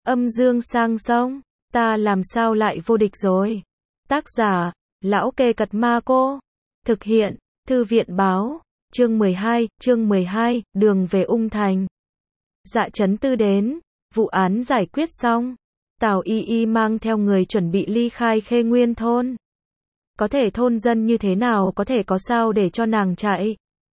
Âm dương sang sông, ta làm sao lại vô địch rồi. Tác giả, Lão Kê Cật Ma Cô. Thực hiện, Thư viện báo. Chương 12, đường về Ung Thành. Dạ Chấn Tư đến, vụ án giải quyết xong. Tào Y Y mang theo người chuẩn bị ly khai Khê Nguyên thôn. Có thể thôn dân như thế nào có thể có sao để cho nàng chạy.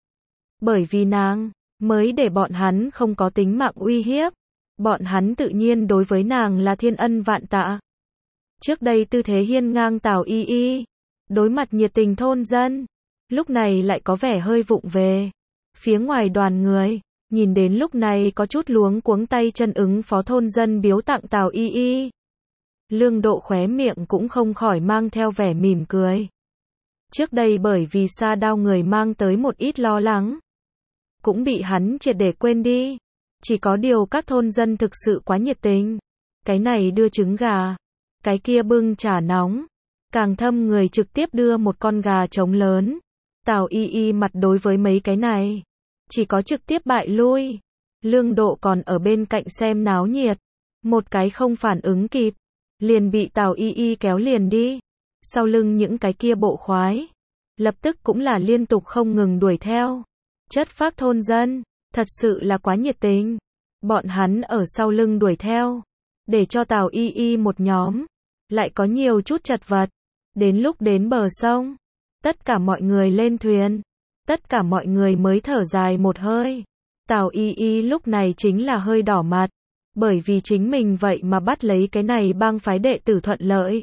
Bởi vì nàng, mới để bọn hắn không có tính mạng uy hiếp. Bọn hắn tự nhiên đối với nàng là thiên ân vạn tạ. Trước đây tư thế hiên ngang Tào Y Y, đối mặt nhiệt tình thôn dân, lúc này lại có vẻ hơi vụng về. Phía ngoài đoàn người, nhìn đến lúc này có chút luống cuống tay chân ứng phó thôn dân biếu tặng Tào Y Y. Lương Độ khóe miệng cũng không khỏi mang theo vẻ mỉm cười. Trước đây bởi vì Sa Đao người mang tới một ít lo lắng, cũng bị hắn triệt để quên đi. Chỉ có điều các thôn dân thực sự quá nhiệt tình. Cái này đưa trứng gà, cái kia bưng trà nóng. Càng thâm người trực tiếp đưa một con gà trống lớn. Tào Y Y mặt đối với mấy cái này, chỉ có trực tiếp bại lui. Lương Độ còn ở bên cạnh xem náo nhiệt. Một cái không phản ứng kịp, liền bị Tào Y Y kéo liền đi. Sau lưng những cái kia bộ khoái, lập tức cũng là liên tục không ngừng đuổi theo. Chất phác thôn dân, thật sự là quá nhiệt tình. Bọn hắn ở sau lưng đuổi theo, để cho Tào Y Y một nhóm, lại có nhiều chút chật vật. Đến lúc đến bờ sông, tất cả mọi người lên thuyền, tất cả mọi người mới thở dài một hơi. Tào Y Y lúc này chính là hơi đỏ mặt, bởi vì chính mình vậy mà bắt lấy cái này bang phái đệ tử thuận lợi.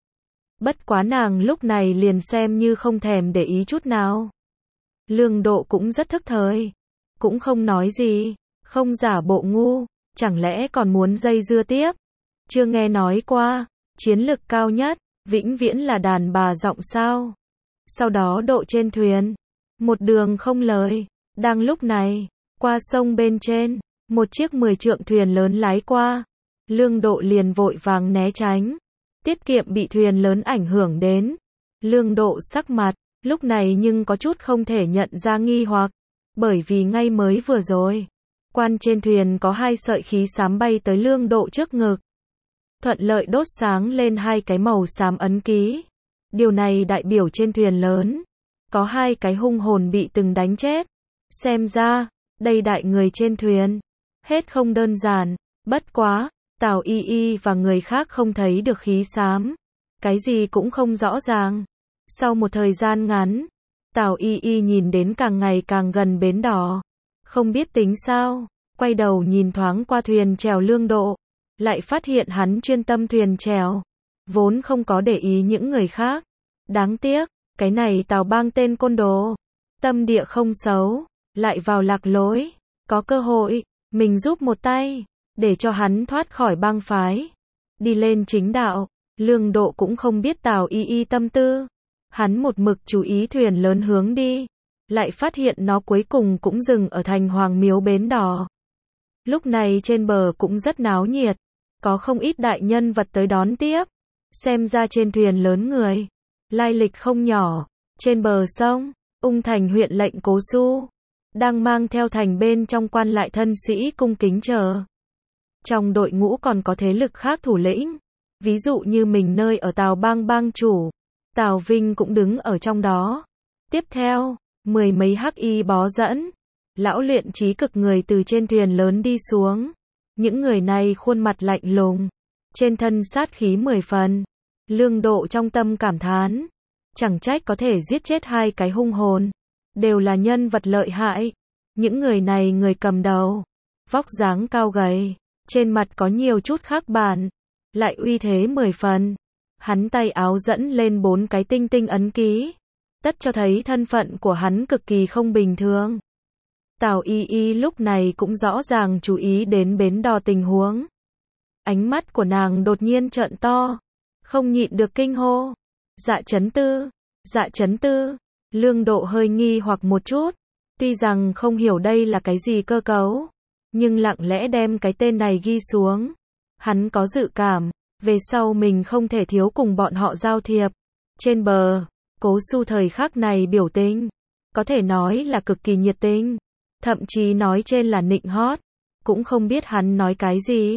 Bất quá nàng lúc này liền xem như không thèm để ý chút nào. Lương Độ cũng rất thức thời, cũng không nói gì, không giả bộ ngu, chẳng lẽ còn muốn dây dưa tiếp. Chưa nghe nói qua, chiến lực cao nhất, vĩnh viễn là đàn bà giọng sao. Sau đó Độ trên thuyền, một đường không lời. Đang lúc này, qua sông bên trên, một chiếc 10 trượng thuyền lớn lái qua. Lương Độ liền vội vàng né tránh, tiết kiệm bị thuyền lớn ảnh hưởng đến. Lương Độ sắc mặt, lúc này nhưng có chút không thể nhận ra nghi hoặc, bởi vì ngay mới vừa rồi, quan trên thuyền có hai sợi khí xám bay tới Lương Độ trước ngực. Thuận lợi đốt sáng lên hai cái màu xám ấn ký. Điều này đại biểu trên thuyền lớn, có hai cái hung hồn bị từng đánh chết. Xem ra, đây đại người trên thuyền, hết không đơn giản. Bất quá, Tào Y Y và người khác không thấy được khí xám, cái gì cũng không rõ ràng. Sau một thời gian ngắn, Tào Y Y nhìn đến càng ngày càng gần bến đỏ, không biết tính sao, quay đầu nhìn thoáng qua thuyền chèo Lương Độ, lại phát hiện hắn chuyên tâm thuyền chèo, vốn không có để ý những người khác. Đáng tiếc, cái này Tào bang tên côn đồ, tâm địa không xấu, lại vào lạc lối. Có cơ hội, mình giúp một tay, để cho hắn thoát khỏi bang phái, đi lên chính đạo. Lương Độ cũng không biết Tào Y Y tâm tư, hắn một mực chú ý thuyền lớn hướng đi, lại phát hiện nó cuối cùng cũng dừng ở thành Hoàng Miếu bến đỏ. Lúc này trên bờ cũng rất náo nhiệt, có không ít đại nhân vật tới đón tiếp. Xem ra trên thuyền lớn người, lai lịch không nhỏ. Trên bờ sông, Ung Thành huyện lệnh Cố Xu đang mang theo thành bên trong quan lại thân sĩ cung kính chờ. Trong đội ngũ còn có thế lực khác thủ lĩnh, ví dụ như mình nơi ở Tào bang bang chủ, Tào Vinh cũng đứng ở trong đó. Tiếp theo, mười mấy hắc y bó dẫn, lão luyện trí cực người từ trên thuyền lớn đi xuống. Những người này khuôn mặt lạnh lùng, trên thân sát khí 10 phần. Lương Độ trong tâm cảm thán, chẳng trách có thể giết chết hai cái hung hồn, đều là nhân vật lợi hại. Những người này người cầm đầu, vóc dáng cao gầy, trên mặt có nhiều chút khác bản, lại uy thế 10 phần. Hắn tay áo dẫn lên 4 cái tinh tinh ấn ký, tất cho thấy thân phận của hắn cực kỳ không bình thường. Tào Y Y lúc này cũng rõ ràng chú ý đến bến đò tình huống. Ánh mắt của nàng đột nhiên trợn to, không nhịn được kinh hô. Dạ Chấn Tư, Dạ Chấn Tư. Lương Độ hơi nghi hoặc một chút, tuy rằng không hiểu đây là cái gì cơ cấu, nhưng lặng lẽ đem cái tên này ghi xuống. Hắn có dự cảm, về sau mình không thể thiếu cùng bọn họ giao thiệp. Trên bờ, Cố Xu thời khắc này biểu tình, có thể nói là cực kỳ nhiệt tình, thậm chí nói trên là nịnh hót, cũng không biết hắn nói cái gì.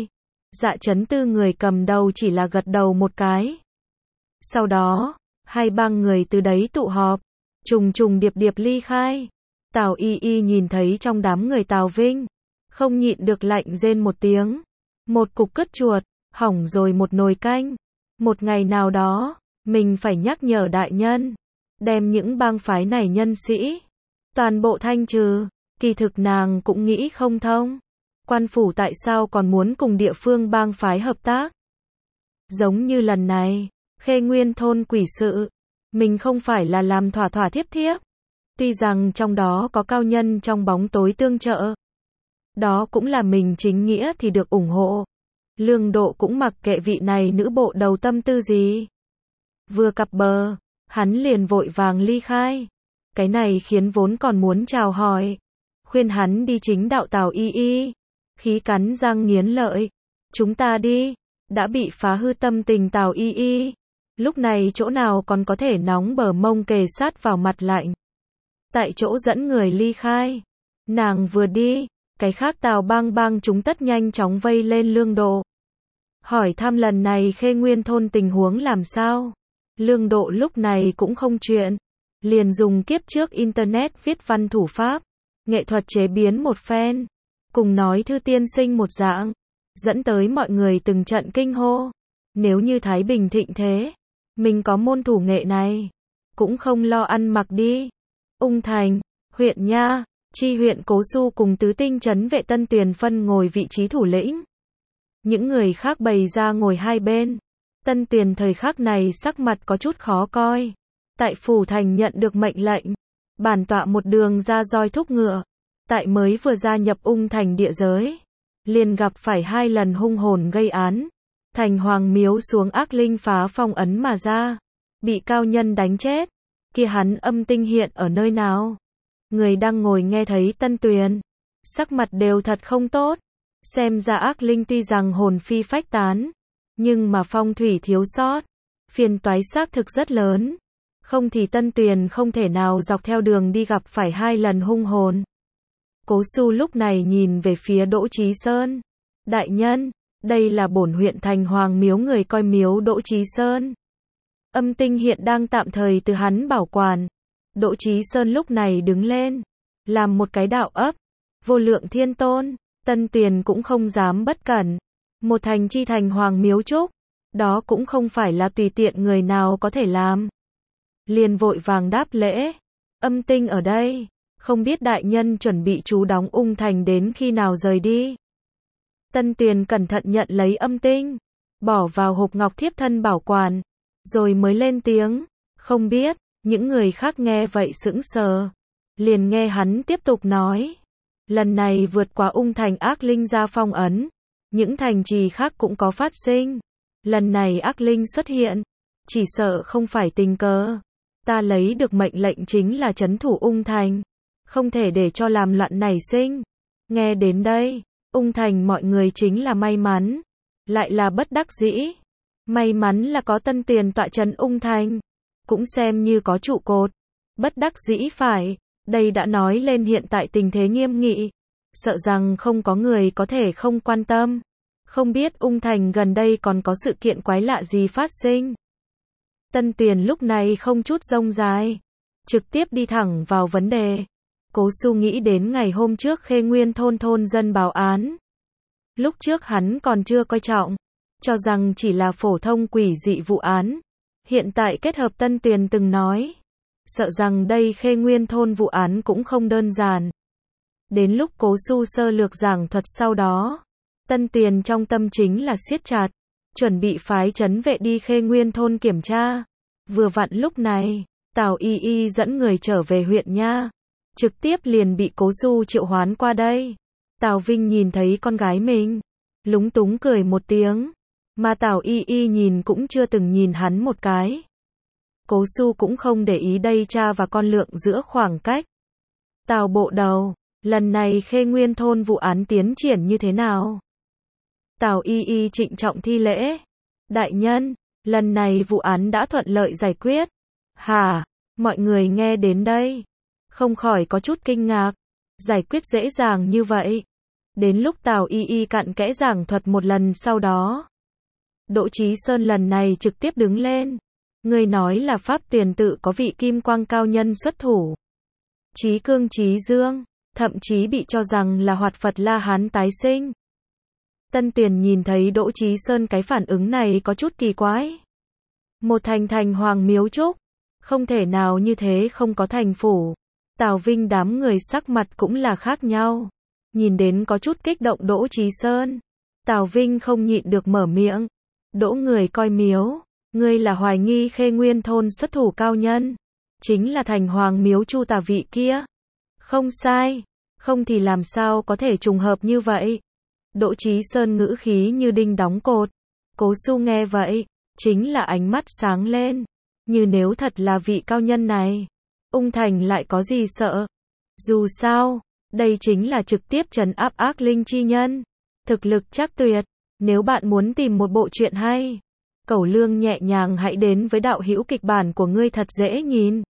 Dạ Chấn Tư người cầm đầu chỉ là gật đầu một cái. Sau đó, hai ba người từ đấy tụ họp, trùng trùng điệp điệp ly khai. Tào Y Y nhìn thấy trong đám người Tào Vinh, không nhịn được lạnh rên một tiếng. Một cục cứt chuột, hỏng rồi một nồi canh. Một ngày nào đó, mình phải nhắc nhở đại nhân, đem những bang phái này nhân sĩ toàn bộ thanh trừ. Kỳ thực nàng cũng nghĩ không thông, quan phủ tại sao còn muốn cùng địa phương bang phái hợp tác. Giống như lần này, Khê Nguyên thôn quỷ sự, mình không phải là làm thỏa thỏa thiếp thiếp. Tuy rằng trong đó có cao nhân trong bóng tối tương trợ, đó cũng là mình chính nghĩa thì được ủng hộ. Lương Độ cũng mặc kệ vị này nữ bộ đầu tâm tư gì. Vừa cập bờ, hắn liền vội vàng ly khai. Cái này khiến vốn còn muốn chào hỏi, khuyên hắn đi chính đạo Tào Y Y, khí cắn răng nghiến lợi. Chúng ta đi, đã bị phá hư tâm tình Tào Y Y. Lúc này chỗ nào còn có thể nóng bờ mông kề sát vào mặt lạnh. Tại chỗ dẫn người ly khai. Nàng vừa đi, cái khác Tào bang bang chúng tất nhanh chóng vây lên Lương Độ. Hỏi thăm lần này Khê Nguyên thôn tình huống làm sao. Lương Độ lúc này cũng không chuyện, liền dùng kiếp trước internet viết văn thủ pháp, nghệ thuật chế biến một phen, cùng nói thư tiên sinh một dạng, dẫn tới mọi người từng trận kinh hô. Nếu như Thái Bình thịnh thế, mình có môn thủ nghệ này, cũng không lo ăn mặc đi. Ung Thành, huyện Nha, chi huyện Cố Xu cùng tứ tinh trấn vệ Tân Tuyền phân ngồi vị trí thủ lĩnh. Những người khác bày ra ngồi hai bên. Tân Tuyền thời khắc này sắc mặt có chút khó coi. Tại phủ thành nhận được mệnh lệnh, bản tọa một đường ra roi thúc ngựa. Tại mới vừa gia nhập Ung Thành địa giới, liền gặp phải hai lần hung hồn gây án. Thành Hoàng Miếu xuống ác linh phá phong ấn mà ra, bị cao nhân đánh chết. Kia hắn âm tinh hiện ở nơi nào? Người đang ngồi nghe thấy Tân Tuyền, sắc mặt đều thật không tốt. Xem ra ác linh tuy rằng hồn phi phách tán, nhưng mà phong thủy thiếu sót, phiền toái xác thực rất lớn. Không thì Tân Tuyền không thể nào dọc theo đường đi gặp phải hai lần hung hồn. Cố Xu lúc này nhìn về phía Đỗ Chí Sơn. Đại nhân, đây là bổn huyện Thành Hoàng Miếu người coi miếu Đỗ Chí Sơn. Âm tinh hiện đang tạm thời từ hắn bảo quản. Đỗ Chí Sơn lúc này đứng lên, làm một cái đạo ấp. Vô Lượng Thiên Tôn, Tân Tuyền cũng không dám bất cẩn. Một thành chi Thành Hoàng Miếu trúc, đó cũng không phải là tùy tiện người nào có thể làm. Liền vội vàng đáp lễ. Âm tinh ở đây, không biết đại nhân chuẩn bị trú đóng Ung Thành đến khi nào rời đi. Tân Tuyền cẩn thận nhận lấy âm tinh, bỏ vào hộp ngọc thiếp thân bảo quản, rồi mới lên tiếng. Không biết. Những người khác nghe vậy sững sờ, liền nghe hắn tiếp tục nói. Lần này vượt qua Ung Thành ác linh ra phong ấn, những thành trì khác cũng có phát sinh. Lần này ác linh xuất hiện, chỉ sợ không phải tình cờ. Ta lấy được mệnh lệnh chính là trấn thủ Ung Thành, không thể để cho làm loạn nảy sinh. Nghe đến đây, Ung Thành mọi người chính là may mắn, lại là bất đắc dĩ. May mắn là có Tân Tuyền tọa trấn Ung Thành, cũng xem như có trụ cột. Bất đắc dĩ phải, đây đã nói lên hiện tại tình thế nghiêm nghị, sợ rằng không có người có thể không quan tâm. Không biết Ung Thành gần đây còn có sự kiện quái lạ gì phát sinh. Tân Tuyền lúc này không chút rông dài, trực tiếp đi thẳng vào vấn đề. Cố Xu nghĩ đến ngày hôm trước Khê Nguyên thôn dân báo án. Lúc trước hắn còn chưa coi trọng, cho rằng chỉ là phổ thông quỷ dị vụ án. Hiện tại kết hợp Tân Tuyền từng nói, sợ rằng đây Khê Nguyên thôn vụ án cũng không đơn giản. Đến lúc Cố Xu sơ lược giảng thuật sau đó, Tân Tuyền trong tâm chính là siết chặt, chuẩn bị phái trấn vệ đi Khê Nguyên thôn kiểm tra. Vừa vặn lúc này, Tào Y Y dẫn người trở về huyện Nha, trực tiếp liền bị Cố Xu triệu hoán qua đây. Tào Vinh nhìn thấy con gái mình, lúng túng cười một tiếng, mà Tào Y Y nhìn cũng chưa từng nhìn hắn một cái. Cố Xu cũng không để ý đây cha và con lượng giữa khoảng cách. Tào bộ đầu, lần này Khê Nguyên thôn vụ án tiến triển như thế nào? Tào Y Y trịnh trọng thi lễ. Đại nhân, lần này vụ án đã thuận lợi giải quyết. Hả? Mọi người nghe đến đây, không khỏi có chút kinh ngạc. Giải quyết dễ dàng như vậy. Đến lúc Tào Y Y cặn kẽ giảng thuật một lần sau đó, Đỗ Chí Sơn lần này trực tiếp đứng lên. Ngươi nói là Pháp Tiền Tự có vị kim quang cao nhân xuất thủ. Chí Cương Chí Dương, thậm chí bị cho rằng là Hoạt Phật La Hán tái sinh. Tân Tiền nhìn thấy Đỗ Chí Sơn cái phản ứng này có chút kỳ quái. Một thành hoàng miếu trúc, không thể nào như thế không có thành phủ. Tào Vinh đám người sắc mặt cũng là khác nhau. Nhìn đến có chút kích động Đỗ Chí Sơn, Tào Vinh không nhịn được mở miệng. Đỗ người coi miếu, ngươi là hoài nghi Khê Nguyên thôn xuất thủ cao nhân, chính là thành hoàng miếu Chu Tà vị kia. Không sai, không thì làm sao có thể trùng hợp như vậy. Đỗ Chí Sơn ngữ khí như đinh đóng cột. Cố Xu nghe vậy, chính là ánh mắt sáng lên. Như nếu thật là vị cao nhân này, Ung Thành lại có gì sợ. Dù sao, đây chính là trực tiếp trấn áp ác linh chi nhân. Thực lực chắc tuyệt. Nếu bạn muốn tìm một bộ truyện hay, Cẩu Lương nhẹ nhàng hãy đến với đạo hữu kịch bản của ngươi thật dễ nhìn.